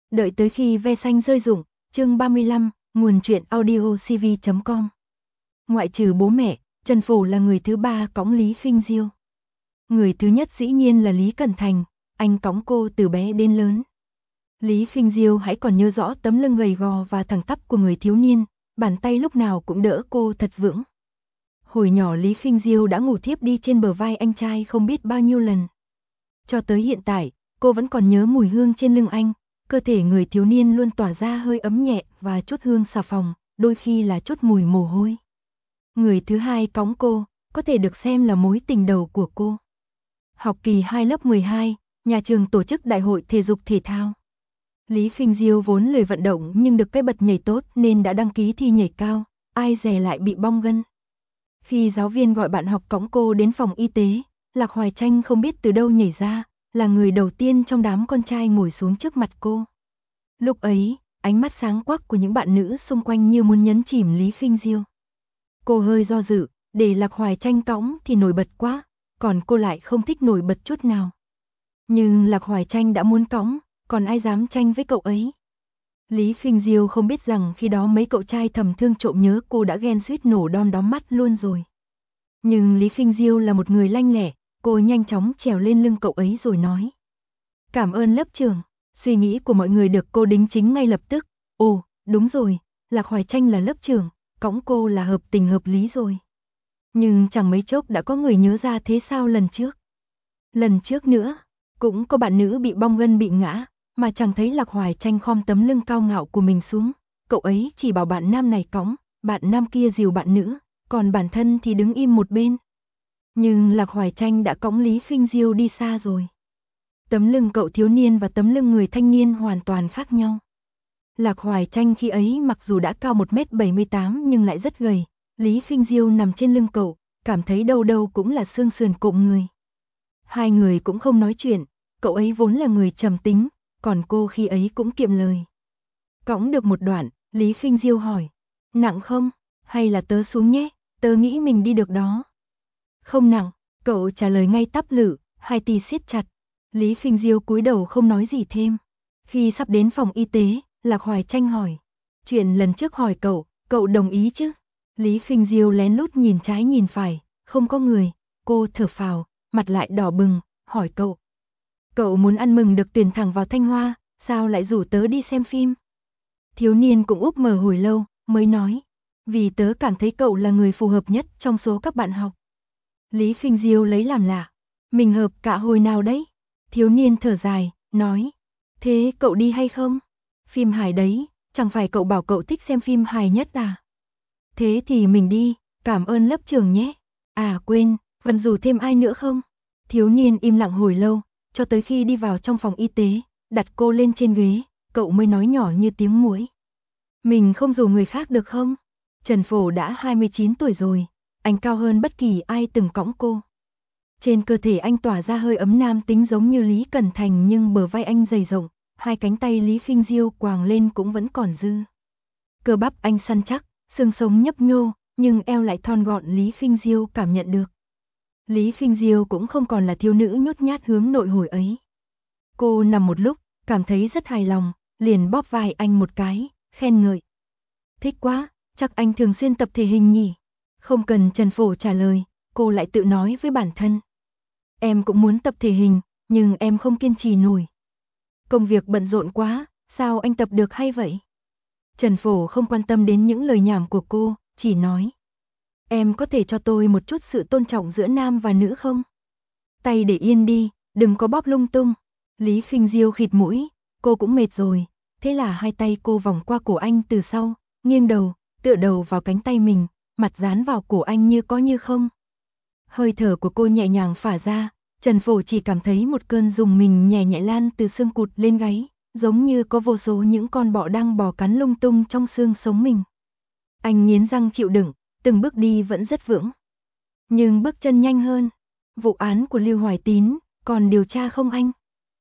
Đợi tới khi ve xanh rơi rụng, chương 35, nguồn truyện audio cv.com. Ngoại trừ bố mẹ, Trần Phổ là người thứ ba cõng Lý Khinh Diêu. Người thứ nhất dĩ nhiên là Lý Cẩn Thành, anh cõng cô từ bé đến lớn. Lý Khinh Diêu hãy còn nhớ rõ tấm lưng gầy gò và thẳng tắp của người thiếu niên, bàn tay lúc nào cũng đỡ cô thật vững. Hồi nhỏ Lý Khinh Diêu đã ngủ thiếp đi trên bờ vai anh trai không biết bao nhiêu lần. Cho tới hiện tại, cô vẫn còn nhớ mùi hương trên lưng anh, cơ thể người thiếu niên luôn tỏa ra hơi ấm nhẹ và chút hương xà phòng, đôi khi là chút mùi mồ hôi. Người thứ hai cõng cô, có thể được xem là mối tình đầu của cô. Học kỳ 2 lớp 12, nhà trường tổ chức đại hội thể dục thể thao. Lý Khinh Diêu vốn lười vận động nhưng được cái bật nhảy tốt nên đã đăng ký thi nhảy cao, ai dè lại bị bong gân. Khi giáo viên gọi bạn học cõng cô đến phòng y tế, Lạc Hoài Tranh không biết từ đâu nhảy ra, là người đầu tiên trong đám con trai ngồi xuống trước mặt cô. Lúc ấy, ánh mắt sáng quắc của những bạn nữ xung quanh như muốn nhấn chìm Lý Khinh Diêu. Cô hơi do dự, để Lạc Hoài Tranh cõng thì nổi bật quá, còn cô lại không thích nổi bật chút nào. Nhưng Lạc Hoài Tranh đã muốn cõng, còn ai dám tranh với cậu ấy. Lý Khinh Diêu không biết rằng khi đó mấy cậu trai thầm thương trộm nhớ cô đã ghen suýt nổ đom đóm mắt luôn rồi. Nhưng Lý Khinh Diêu là một người lanh lẹ, cô nhanh chóng trèo lên lưng cậu ấy rồi nói. Cảm ơn lớp trưởng. Suy nghĩ của mọi người được cô đính chính ngay lập tức. Ồ, đúng rồi, Lạc Hoài Tranh là lớp trưởng, cõng cô là hợp tình hợp lý rồi. Nhưng chẳng mấy chốc đã có người nhớ ra thế sao lần trước. Lần trước nữa, cũng có bạn nữ bị bong gân bị ngã, mà chẳng thấy Lạc Hoài Tranh khom tấm lưng cao ngạo của mình xuống. Cậu ấy chỉ bảo bạn nam này cõng, bạn nam kia dìu bạn nữ, còn bản thân thì đứng im một bên. Nhưng Lạc Hoài Tranh đã cõng Lý Khinh Diêu đi xa rồi. Tấm lưng cậu thiếu niên và tấm lưng người thanh niên hoàn toàn khác nhau. Lạc Hoài Tranh khi ấy mặc dù đã cao 1m78 nhưng lại rất gầy. Lý Khinh Diêu nằm trên lưng cậu, cảm thấy đâu đâu cũng là xương sườn cộm người. Hai người cũng không nói chuyện, cậu ấy vốn là người trầm tính, còn cô khi ấy cũng kiệm lời. Cõng được một đoạn, Lý Khinh Diêu hỏi, nặng không? Hay là tớ xuống nhé, tớ nghĩ mình đi được đó. Không nặng, cậu trả lời ngay tắp lự, hai tay siết chặt. Lý Khinh Diêu cúi đầu không nói gì thêm. Khi sắp đến phòng y tế, Lạc Hoài Tranh hỏi. Chuyện lần trước hỏi cậu đồng ý chứ? Lý Khinh Diêu lén lút nhìn trái nhìn phải, không có người. Cô thở phào, mặt lại đỏ bừng, hỏi cậu. Cậu muốn ăn mừng được tuyển thẳng vào Thanh Hoa, sao lại rủ tớ đi xem phim? Thiếu niên cũng úp mở hồi lâu, mới nói. Vì tớ cảm thấy cậu là người phù hợp nhất trong số các bạn học. Lý Khinh Diêu lấy làm lạ. Mình hợp cả hồi nào đấy? Thiếu niên thở dài, nói. Thế cậu đi hay không? Phim hài đấy, chẳng phải cậu bảo cậu thích xem phim hài nhất à? Thế thì mình đi, cảm ơn lớp trưởng nhé. À quên, vẫn rủ thêm ai nữa không? Thiếu niên im lặng hồi lâu, cho tới khi đi vào trong phòng y tế, đặt cô lên trên ghế, cậu mới nói nhỏ như tiếng muỗi. Mình không rủ người khác được không? Trần Phổ đã 29 tuổi rồi, anh cao hơn bất kỳ ai từng cõng cô. Trên cơ thể anh tỏa ra hơi ấm nam tính giống như Lý Cẩn Thành nhưng bờ vai anh dày rộng, hai cánh tay Lý Khinh Diêu quàng lên cũng vẫn còn dư. Cơ bắp anh săn chắc, xương sống nhấp nhô, nhưng eo lại thon gọn Lý Khinh Diêu cảm nhận được. Lý Khinh Diêu cũng không còn là thiếu nữ nhút nhát hướng nội hồi ấy. Cô nằm một lúc, cảm thấy rất hài lòng, liền bóp vai anh một cái, khen ngợi. Thích quá, chắc anh thường xuyên tập thể hình nhỉ? Không cần Trần Phổ trả lời, cô lại tự nói với bản thân. Em cũng muốn tập thể hình, nhưng em không kiên trì nổi. Công việc bận rộn quá, sao anh tập được hay vậy? Trần Phổ không quan tâm đến những lời nhảm của cô, chỉ nói. Em có thể cho tôi một chút sự tôn trọng giữa nam và nữ không? Tay để yên đi, đừng có bóp lung tung. Lý Khinh Diêu khịt mũi, cô cũng mệt rồi. Thế là hai tay cô vòng qua cổ anh từ sau, nghiêng đầu, tựa đầu vào cánh tay mình, mặt dán vào cổ anh như có như không. Hơi thở của cô nhẹ nhàng phả ra, Trần Phổ chỉ cảm thấy một cơn rùng mình nhẹ nhẹ lan từ xương cụt lên gáy, giống như có vô số những con bọ đang bò cắn lung tung trong xương sống mình. Anh nghiến răng chịu đựng, từng bước đi vẫn rất vững. Nhưng bước chân nhanh hơn. Vụ án của Lưu Hoài Tín, còn điều tra không anh?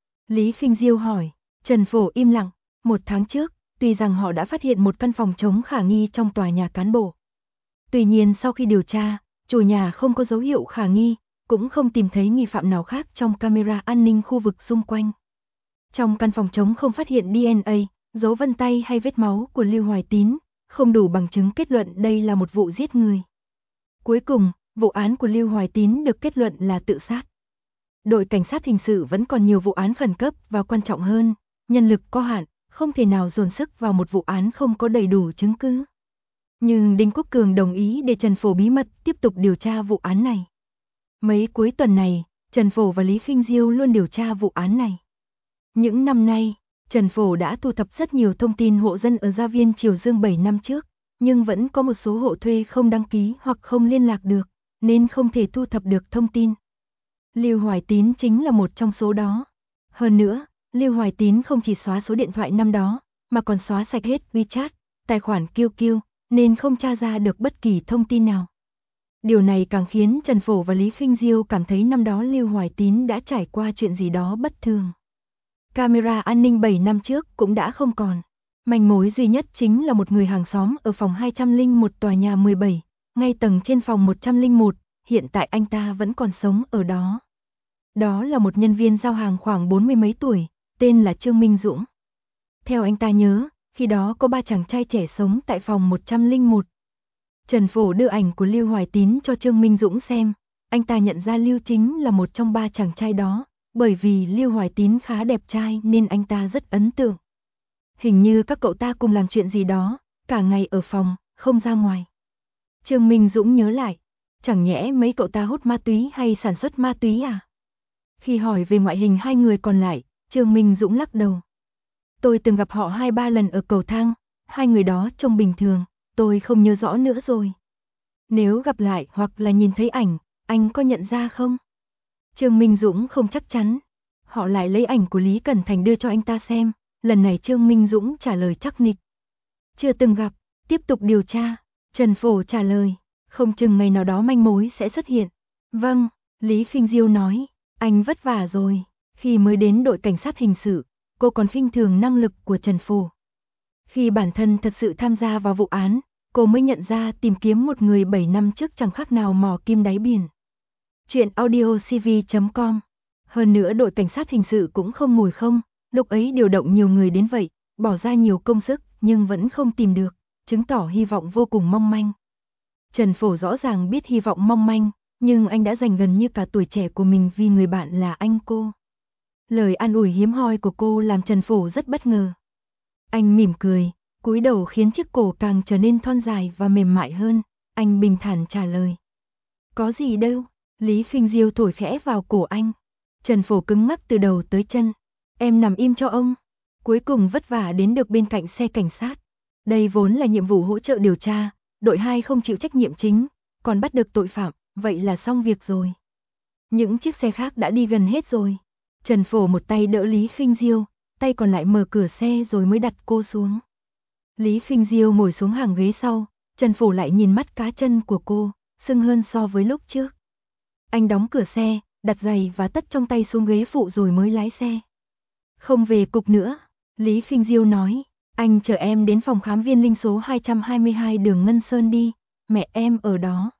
Lý Khinh Diêu hỏi. Trần Phổ im lặng. 1 tháng trước, tuy rằng họ đã phát hiện một căn phòng trống khả nghi trong tòa nhà cán bộ. Tuy nhiên sau khi điều tra, chủ nhà không có dấu hiệu khả nghi, cũng không tìm thấy nghi phạm nào khác trong camera an ninh khu vực xung quanh. Trong căn phòng trống không phát hiện DNA, dấu vân tay hay vết máu của Lưu Hoài Tín, không đủ bằng chứng kết luận đây là một vụ giết người. Cuối cùng, vụ án của Lưu Hoài Tín được kết luận là tự sát. Đội cảnh sát hình sự vẫn còn nhiều vụ án khẩn cấp và quan trọng hơn, nhân lực có hạn, không thể nào dồn sức vào một vụ án không có đầy đủ chứng cứ. Nhưng Đinh Quốc Cường đồng ý để Trần Phổ bí mật tiếp tục điều tra vụ án này. Mấy cuối tuần này, Trần Phổ và Lý Khinh Diêu luôn điều tra vụ án này. Những năm nay, Trần Phổ đã thu thập rất nhiều thông tin hộ dân ở Gia Viên Triều Dương 7 năm trước, nhưng vẫn có một số hộ thuê không đăng ký hoặc không liên lạc được, nên không thể thu thập được thông tin. Lưu Hoài Tín chính là một trong số đó. Hơn nữa, Lưu Hoài Tín không chỉ xóa số điện thoại năm đó, mà còn xóa sạch hết WeChat, tài khoản QQ, nên không tra ra được bất kỳ thông tin nào. Điều này càng khiến Trần Phổ và Lý Khinh Diêu cảm thấy năm đó Lưu Hoài Tín đã trải qua chuyện gì đó bất thường. Camera an ninh 7 năm trước cũng đã không còn. Manh mối duy nhất chính là một người hàng xóm ở phòng 201 tòa nhà 17, ngay tầng trên phòng 101, hiện tại anh ta vẫn còn sống ở đó. Đó là một nhân viên giao hàng khoảng 40 mấy tuổi, tên là Trương Minh Dũng. Theo anh ta nhớ, khi đó có 3 chàng trai trẻ sống tại phòng 101. Trần Phổ đưa ảnh của Lưu Hoài Tín cho Trương Minh Dũng xem, anh ta nhận ra Lưu chính là một trong 3 chàng trai đó, bởi vì Lưu Hoài Tín khá đẹp trai nên anh ta rất ấn tượng. Hình như các cậu ta cùng làm chuyện gì đó, cả ngày ở phòng, không ra ngoài. Trương Minh Dũng nhớ lại, chẳng nhẽ mấy cậu ta hút ma túy hay sản xuất ma túy à? Khi hỏi về ngoại hình hai người còn lại, Trương Minh Dũng lắc đầu. Tôi từng gặp họ 2-3 lần ở cầu thang, hai người đó trông bình thường, tôi không nhớ rõ nữa rồi. Nếu gặp lại hoặc là nhìn thấy ảnh, anh có nhận ra không? Trương Minh Dũng không chắc chắn. Họ lại lấy ảnh của Lý Cẩn Thành đưa cho anh ta xem, lần này Trương Minh Dũng trả lời chắc nịch. Chưa từng gặp, tiếp tục điều tra. Trần Phổ trả lời, không chừng ngày nào đó manh mối sẽ xuất hiện. Vâng, Lý Khinh Diêu nói, anh vất vả rồi. Khi mới đến đội cảnh sát hình sự, cô còn khinh thường năng lực của Trần Phổ. Khi bản thân thật sự tham gia vào vụ án, cô mới nhận ra tìm kiếm một người 7 năm trước chẳng khác nào mò kim đáy biển. Chuyện audiocv.com. Hơn nữa đội cảnh sát hình sự cũng không ngồi không, lúc ấy điều động nhiều người đến vậy, bỏ ra nhiều công sức nhưng vẫn không tìm được, chứng tỏ hy vọng vô cùng mong manh. Trần Phổ rõ ràng biết hy vọng mong manh, nhưng anh đã dành gần như cả tuổi trẻ của mình vì người bạn là anh cô. Lời an ủi hiếm hoi của cô làm Trần Phổ rất bất ngờ. Anh mỉm cười, cúi đầu khiến chiếc cổ càng trở nên thon dài và mềm mại hơn, anh bình thản trả lời. Có gì đâu, Lý Khinh Diêu thổi khẽ vào cổ anh. Trần Phổ cứng ngắc từ đầu tới chân. Em nằm im cho ông. Cuối cùng vất vả đến được bên cạnh xe cảnh sát. Đây vốn là nhiệm vụ hỗ trợ điều tra, đội 2 không chịu trách nhiệm chính, còn bắt được tội phạm, vậy là xong việc rồi. Những chiếc xe khác đã đi gần hết rồi. Trần Phổ một tay đỡ Lý Khinh Diêu, tay còn lại mở cửa xe rồi mới đặt cô xuống. Lý Khinh Diêu ngồi xuống hàng ghế sau, Trần Phổ lại nhìn mắt cá chân của cô, sưng hơn so với lúc trước. Anh đóng cửa xe, đặt giày và tất trong tay xuống ghế phụ rồi mới lái xe. Không về cục nữa, Lý Khinh Diêu nói, anh chở em đến phòng khám Viên Linh số 222 đường Ngân Sơn đi, mẹ em ở đó.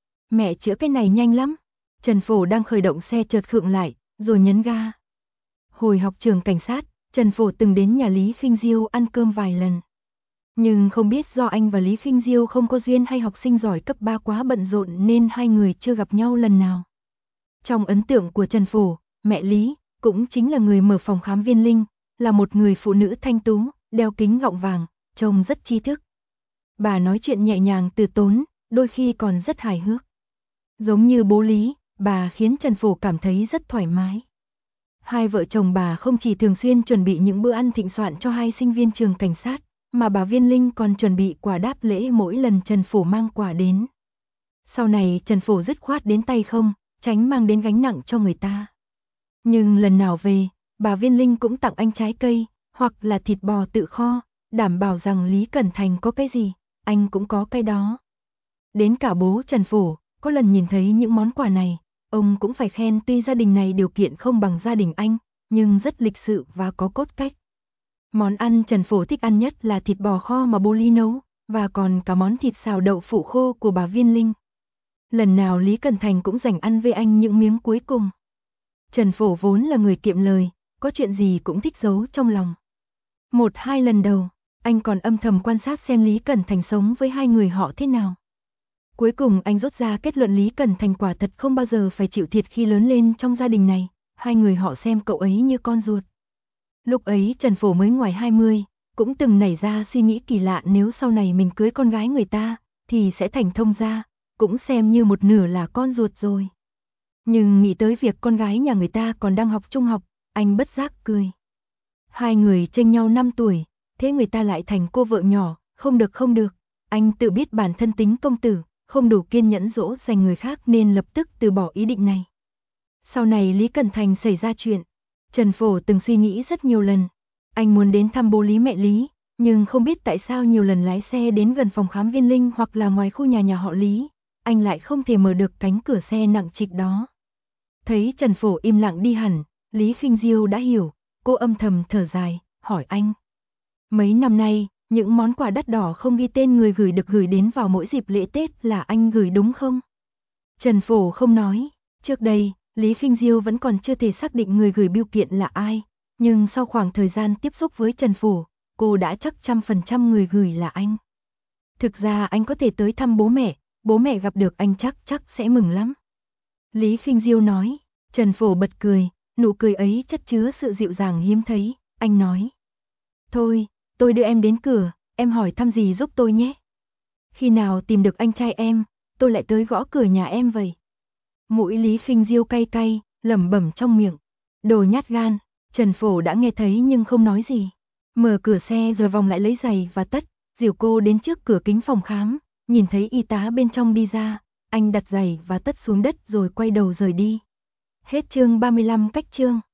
Mẹ chữa cái này nhanh lắm. Trần Phổ đang khởi động xe chợt khựng lại, rồi nhấn ga. Hồi học trường cảnh sát, Trần Phổ từng đến nhà Lý Khinh Diêu ăn cơm vài lần. Nhưng không biết do anh và Lý Khinh Diêu không có duyên hay học sinh giỏi cấp 3 quá bận rộn nên hai người chưa gặp nhau lần nào. Trong ấn tượng của Trần Phổ, mẹ Lý, cũng chính là người mở phòng khám Viên Linh, là một người phụ nữ thanh tú, đeo kính gọng vàng, trông rất tri thức. Bà nói chuyện nhẹ nhàng từ tốn, đôi khi còn rất hài hước. Giống như bố Lý, bà khiến Trần Phổ cảm thấy rất thoải mái. Hai vợ chồng bà không chỉ thường xuyên chuẩn bị những bữa ăn thịnh soạn cho hai sinh viên trường cảnh sát, mà bà Viên Linh còn chuẩn bị quà đáp lễ mỗi lần Trần Phổ mang quà đến. Sau này Trần Phổ dứt khoát đến tay không, tránh mang đến gánh nặng cho người ta. Nhưng lần nào về, bà Viên Linh cũng tặng anh trái cây, hoặc là thịt bò tự kho, đảm bảo rằng Lý Cẩn Thành có cái gì, anh cũng có cái đó. Đến cả bố Trần Phổ, có lần nhìn thấy những món quà này, ông cũng phải khen tuy gia đình này điều kiện không bằng gia đình anh, nhưng rất lịch sự và có cốt cách. Món ăn Trần Phổ thích ăn nhất là thịt bò kho mà bố Lý nấu, và còn cả món thịt xào đậu phụ khô của bà Viên Linh. Lần nào Lý Cẩn Thành cũng dành ăn với anh những miếng cuối cùng. Trần Phổ vốn là người kiệm lời, có chuyện gì cũng thích giấu trong lòng. 1-2 lần đầu, anh còn âm thầm quan sát xem Lý Cẩn Thành sống với hai người họ thế nào. Cuối cùng anh rút ra kết luận Lý Cẩn Thành quả thật không bao giờ phải chịu thiệt khi lớn lên trong gia đình này, hai người họ xem cậu ấy như con ruột. Lúc ấy Trần Phổ mới ngoài 20, cũng từng nảy ra suy nghĩ kỳ lạ nếu sau này mình cưới con gái người ta, thì sẽ thành thông gia, cũng xem như một nửa là con ruột rồi. Nhưng nghĩ tới việc con gái nhà người ta còn đang học trung học, anh bất giác cười. Hai người chênh nhau 5 tuổi, thế người ta lại thành cô vợ nhỏ, không được, anh tự biết bản thân tính công tử, không đủ kiên nhẫn dỗ dành người khác nên lập tức từ bỏ ý định này. Sau này Lý Cẩn Thành xảy ra chuyện, Trần Phổ từng suy nghĩ rất nhiều lần. Anh muốn đến thăm bố Lý mẹ Lý, nhưng không biết tại sao nhiều lần lái xe đến gần phòng khám Viên Linh hoặc là ngoài khu nhà họ Lý, anh lại không thể mở được cánh cửa xe nặng trịch đó. Thấy Trần Phổ im lặng đi hẳn, Lý Khinh Diêu đã hiểu, cô âm thầm thở dài, hỏi anh. Mấy năm nay, những món quà đắt đỏ không ghi tên người gửi được gửi đến vào mỗi dịp lễ Tết là anh gửi đúng không? Trần Phổ không nói, trước đây, Lý Khinh Diêu vẫn còn chưa thể xác định người gửi bưu kiện là ai, nhưng sau khoảng thời gian tiếp xúc với Trần Phổ, cô đã chắc 100% người gửi là anh. Thực ra anh có thể tới thăm bố mẹ gặp được anh chắc sẽ mừng lắm. Lý Khinh Diêu nói, Trần Phổ bật cười, nụ cười ấy chất chứa sự dịu dàng hiếm thấy, anh nói. Thôi, tôi đưa em đến cửa, em hỏi thăm gì giúp tôi nhé. Khi nào tìm được anh trai em, tôi lại tới gõ cửa nhà em vậy. Mũi Lý Khinh Diêu cay cay, lẩm bẩm trong miệng. Đồ nhát gan, Trần Phổ đã nghe thấy nhưng không nói gì. Mở cửa xe rồi vòng lại lấy giày và tất, dìu cô đến trước cửa kính phòng khám, nhìn thấy y tá bên trong đi ra, anh đặt giày và tất xuống đất rồi quay đầu rời đi. Hết chương 35 cách chương.